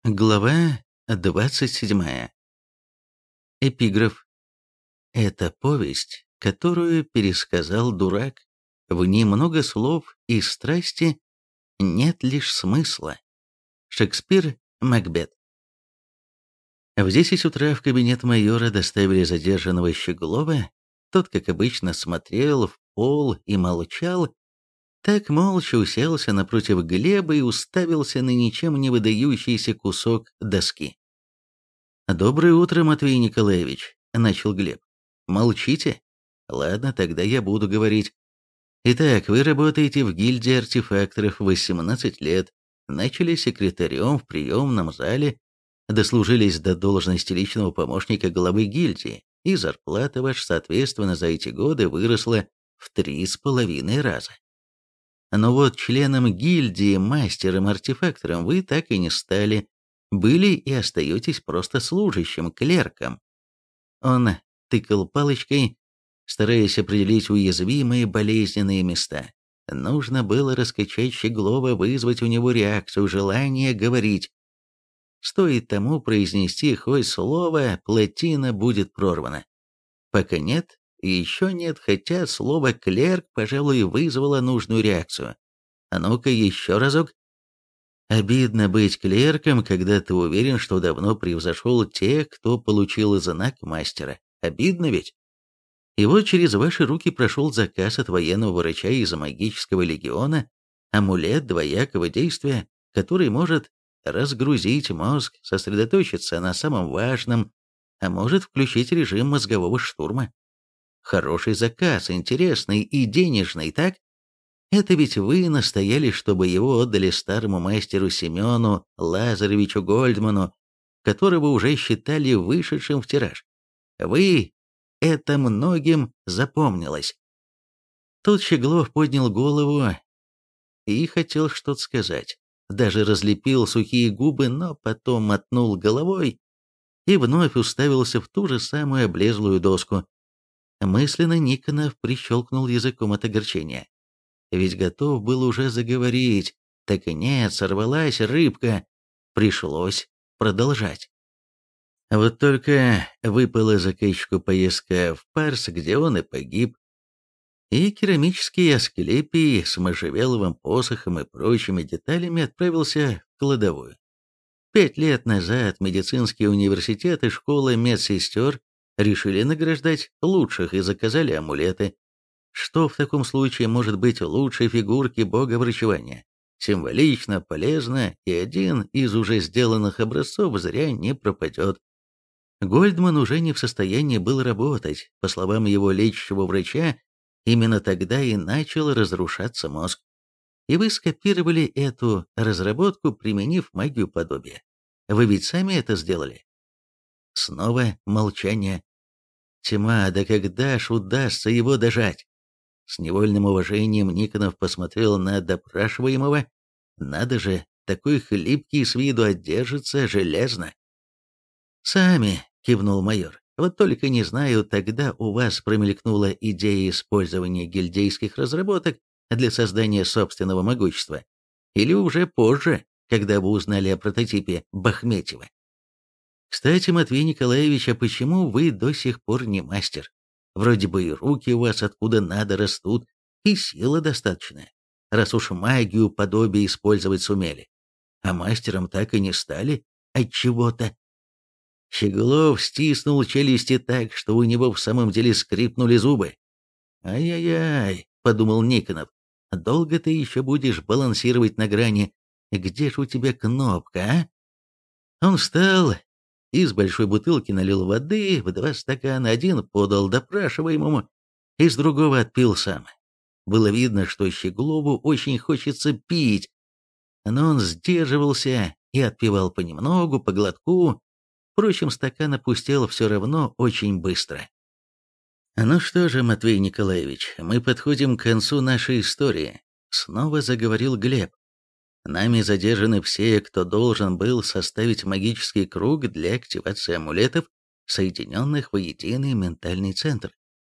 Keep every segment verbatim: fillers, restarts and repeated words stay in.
Глава двадцать седьмая. Эпиграф. Это повесть, которую пересказал дурак. В ней много слов и страсти, нет лишь смысла. Шекспир, Макбет. В десять утра в кабинет майора доставили задержанного Щеглова. Тот, как обычно, смотрел в пол и молчал. Так молча уселся напротив Глеба и уставился на ничем не выдающийся кусок доски. «Доброе утро, Матвей Николаевич», — начал Глеб. «Молчите? Ладно, тогда я буду говорить. Итак, вы работаете в гильдии артефакторов восемнадцать лет, начали секретарем в приемном зале, дослужились до должности личного помощника главы гильдии, и зарплата ваша, соответственно, за эти годы выросла в три с половиной раза. Но вот членом гильдии, мастером-артефактором вы так и не стали, были и остаетесь просто служащим, клерком». Он тыкал палочкой, стараясь определить уязвимые болезненные места. Нужно было раскачать Щеглова, вызвать у него реакцию, желание говорить. Стоит тому произнести хоть слово, плотина будет прорвана. Пока нет, и еще нет, хотя слово «клерк», пожалуй, вызвало нужную реакцию. А ну-ка еще разок. Обидно быть клерком, когда ты уверен, что давно превзошел тех, кто получил знак мастера. Обидно ведь? И вот через ваши руки прошел заказ от военного врача из магического легиона, амулет двоякого действия, который может разгрузить мозг, сосредоточиться на самом важном, а может включить режим мозгового штурма. Хороший заказ, интересный и денежный, так? Это ведь вы настояли, чтобы его отдали старому мастеру Семену Лазаревичу Гольдману, которого уже считали вышедшим в тираж. Вы, это многим запомнилось. Тут Щеглов поднял голову и хотел что-то сказать. Даже разлепил сухие губы, но потом мотнул головой и вновь уставился в ту же самую облезлую доску. Мысленно Никонов прищелкнул языком от огорчения. Ведь готов был уже заговорить, так и нет, сорвалась рыбка. Пришлось продолжать. Вот только выпала заказчику поездка в Парс, где он и погиб. И керамический Асклепий с можжевеловым посохом и прочими деталями отправился в кладовую. Пять лет назад медицинские университеты, школы медсестер решили награждать лучших и заказали амулеты. Что в таком случае может быть лучшей фигурки бога врачевания? Символично, полезно, и один из уже сделанных образцов зря не пропадет. Гольдман уже не в состоянии был работать. По словам его лечащего врача, именно тогда и начал разрушаться мозг. И вы скопировали эту разработку, применив магию подобия. Вы ведь сами это сделали? Снова молчание. Тьма, да когда ж удастся его дожать? С невольным уважением Никонов посмотрел на допрашиваемого. Надо же, такой хлипкий с виду, одержится железно. «Сами», — кивнул майор, — «вот только не знаю, тогда у вас промелькнула идея использования гильдейских разработок для создания собственного могущества, или уже позже, когда вы узнали о прототипе Бахметьева. Кстати, Матвей Николаевич, а почему вы до сих пор не мастер? Вроде бы и руки у вас откуда надо растут, и сила достаточная, раз уж магию подобия использовать сумели. А мастером так и не стали от чего-то». Щеглов стиснул челюсти так, что у него в самом деле скрипнули зубы. «Ай-яй-яй», — подумал Никонов, — «долго ты еще будешь балансировать на грани? Где же у тебя кнопка, а?» Он встал, из большой бутылки налил воды в два стакана, один подал допрашиваемому, из другого отпил сам. Было видно, что Щеглову очень хочется пить, но он сдерживался и отпивал понемногу, по глотку. Впрочем, стакан опустел все равно очень быстро. «Ну что же, Матвей Николаевич, мы подходим к концу нашей истории», — снова заговорил Глеб. «Нами задержаны все, кто должен был составить магический круг для активации амулетов, соединенных в единый ментальный центр.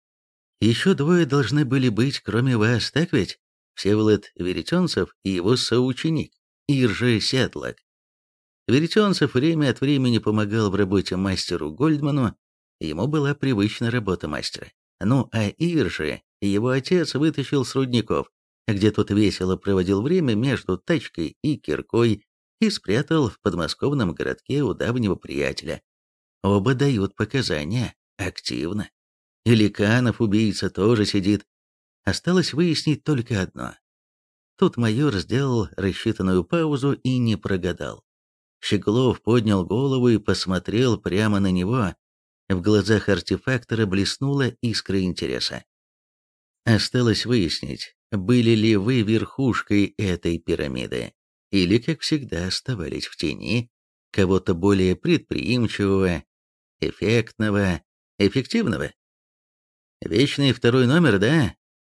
Еще двое должны были быть, кроме вас, так ведь? Всеволод Веретенцев и его соученик, Иржи Сятлак. Веретенцев время от времени помогал в работе мастеру Гольдману, ему была привычна работа мастера. Ну а Иржи его отец вытащил с рудников, где тот весело проводил время между тачкой и киркой, и спрятал в подмосковном городке у давнего приятеля. Оба дают показания активно. И Ликанов, убийца, тоже сидит. Осталось выяснить только одно. Тут майор сделал рассчитанную паузу и не прогадал. Щеглов поднял голову и посмотрел прямо на него. В глазах артефактора блеснула искра интереса. Осталось выяснить, были ли вы верхушкой этой пирамиды, или, как всегда, оставались в тени кого-то более предприимчивого, эффектного, эффективного. Вечный второй номер, да?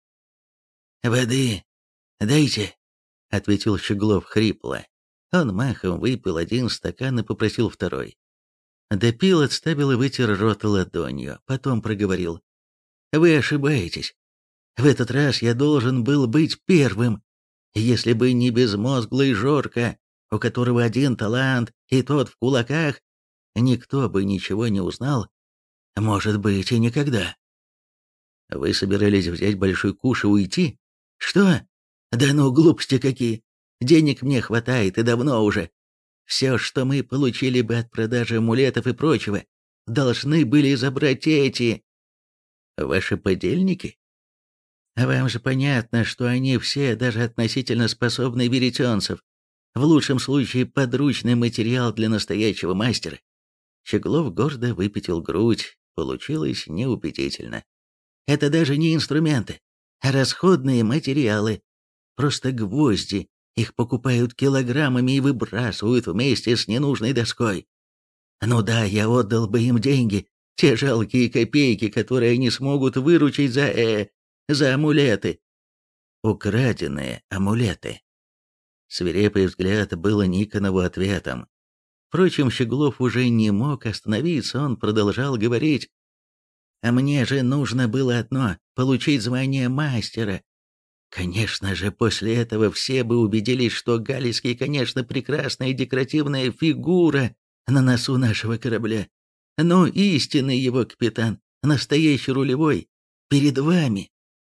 «Воды дайте», — ответил Щеглов хрипло. Он махом выпил один стакан и попросил второй. Допил, отставил и вытер рот ладонью, потом проговорил. «Вы ошибаетесь. В этот раз я должен был быть первым. Если бы не безмозглый Жорка, у которого один талант, и тот в кулаках, никто бы ничего не узнал. Может быть, и никогда». «Вы собирались взять большой куш и уйти?» «Что? Да ну, глупости какие! Денег мне хватает, и давно уже. Все, что мы получили бы от продажи амулетов и прочего, должны были забрать эти... Ваши подельники? А вам же понятно, что они все даже относительно способны веретенцев. В лучшем случае подручный материал для настоящего мастера». Щеглов гордо выпятил грудь, получилось неубедительно. «Это даже не инструменты, а расходные материалы. Просто гвозди. Их покупают килограммами и выбрасывают вместе с ненужной доской. Ну да, я отдал бы им деньги, те жалкие копейки, которые они смогут выручить за... э... за амулеты». Украденные амулеты. Свирепый взгляд был Никонову ответом. Впрочем, Щеглов уже не мог остановиться, он продолжал говорить. «А мне же нужно было одно — получить звание мастера. Конечно же, после этого все бы убедились, что Галицкий, конечно, прекрасная декоративная фигура на носу нашего корабля. Но истинный его капитан, настоящий рулевой, перед вами».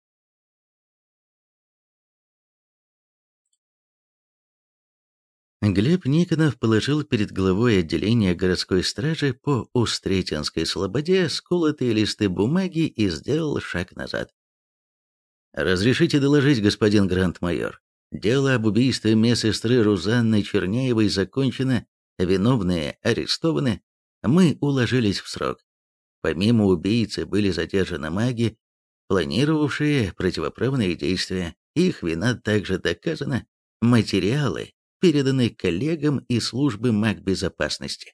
Глеб Никонов положил перед главой отделения городской стражи по Устретинской слободе сколотые листы бумаги и сделал шаг назад. «Разрешите доложить, господин гранд-майор. Дело об убийстве медсестры Рузанны Черняевой закончено, виновные арестованы. Мы уложились в срок. Помимо убийцы были задержаны маги, планировавшие противоправные действия. Их вина также доказана. Материалы переданы коллегам из службы магбезопасности».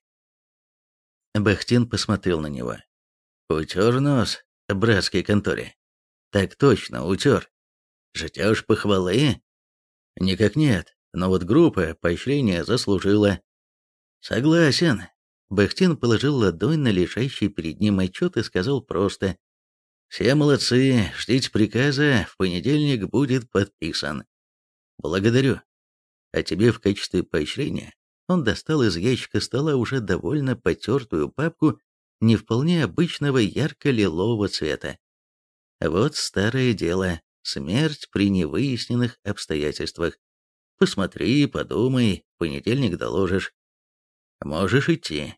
Бахтин посмотрел на него. «Утер нос братской конторе?» «Так точно, утер. Ждешь похвалы?» «Никак нет, но вот группа поощрения заслужила». «Согласен». Бахтин положил ладонь на лежащий перед ним отчет и сказал просто. «Все молодцы, ждите приказа, в понедельник будет подписан». «Благодарю. А тебе в качестве поощрения...» Он достал из ящика стола уже довольно потертую папку не вполне обычного ярко-лилового цвета. Вот старое дело, смерть при невыясненных обстоятельствах. Посмотри, подумай, в понедельник доложишь. Можешь идти.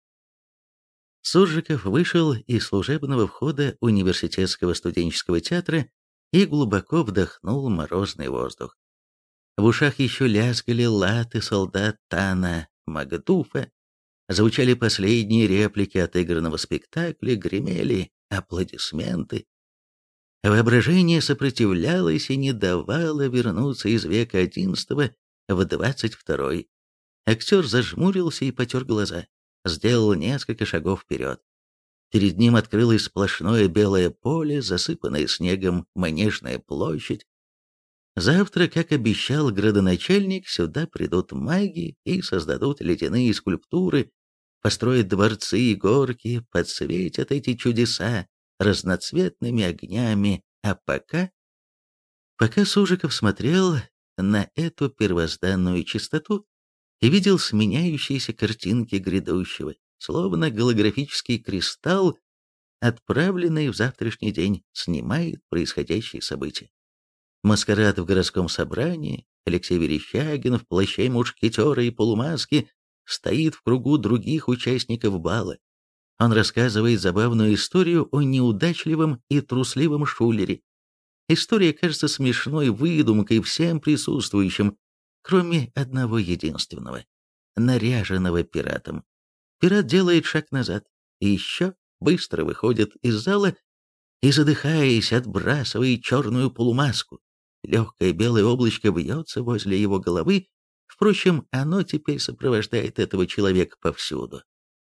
Суржиков вышел из служебного входа университетского студенческого театра и глубоко вдохнул морозный воздух. В ушах еще лязгали латы солдат Тана Макдуфа, звучали последние реплики отыгранного спектакля, гремели аплодисменты. Воображение сопротивлялось и не давало вернуться из века одиннадцатого в двадцать второй. Актер зажмурился и потер глаза, сделал несколько шагов вперед. Перед ним открылось сплошное белое поле, засыпанное снегом манежная площадь. Завтра, как обещал градоначальник, сюда придут маги и создадут ледяные скульптуры, построят дворцы и горки, подсветят эти чудеса разноцветными огнями, а пока... Пока Сужиков смотрел на эту первозданную чистоту, и видел сменяющиеся картинки грядущего, словно голографический кристалл, отправленный в завтрашний день, снимает происходящие события. Маскарад в городском собрании, Алексей Верещагин в плаще мушкетера и полумаске стоит в кругу других участников бала. Он рассказывает забавную историю о неудачливом и трусливом шулере. История кажется смешной выдумкой всем присутствующим, кроме одного единственного, наряженного пиратом. Пират делает шаг назад и еще быстро выходит из зала и, задыхаясь, отбрасывает черную полумаску. Легкое белое облачко вьется возле его головы, впрочем, оно теперь сопровождает этого человека повсюду.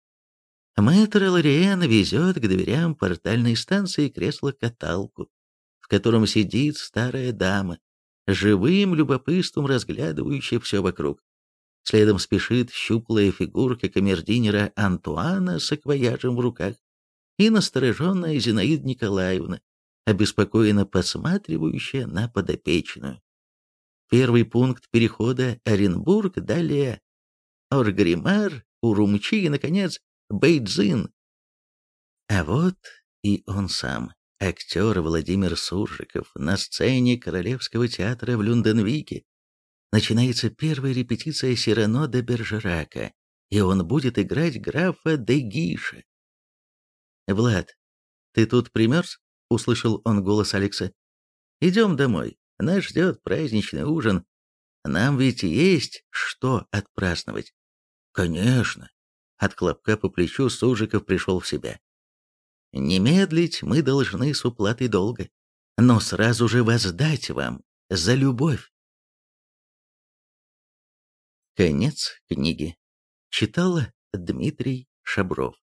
Мэтр Лориэн везет к дверям портальной станции кресло-каталку, в котором сидит старая дама, живым любопытством разглядывающая все вокруг. Следом спешит щуплая фигурка камердинера Антуана с саквояжем в руках и настороженная Зинаида Николаевна, обеспокоенно посматривающая на подопечную. Первый пункт перехода — Оренбург, далее Оргримар, Урумчи и, наконец, Бэйдзин. А вот и он сам, актер Владимир Суржиков, на сцене Королевского театра в Люнденвике. Начинается первая репетиция Сирано де Бержерака, и он будет играть графа де Гиша. «Влад, ты тут примерз?» — услышал он голос Алекса. «Идем домой, нас ждет праздничный ужин. Нам ведь есть что отпраздновать». «Конечно!» — от хлопка по плечу Суржиков пришел в себя. «Не медлить мы должны с уплатой долга, но сразу же воздать вам за любовь». Конец книги. Читала Дмитрий Шабров.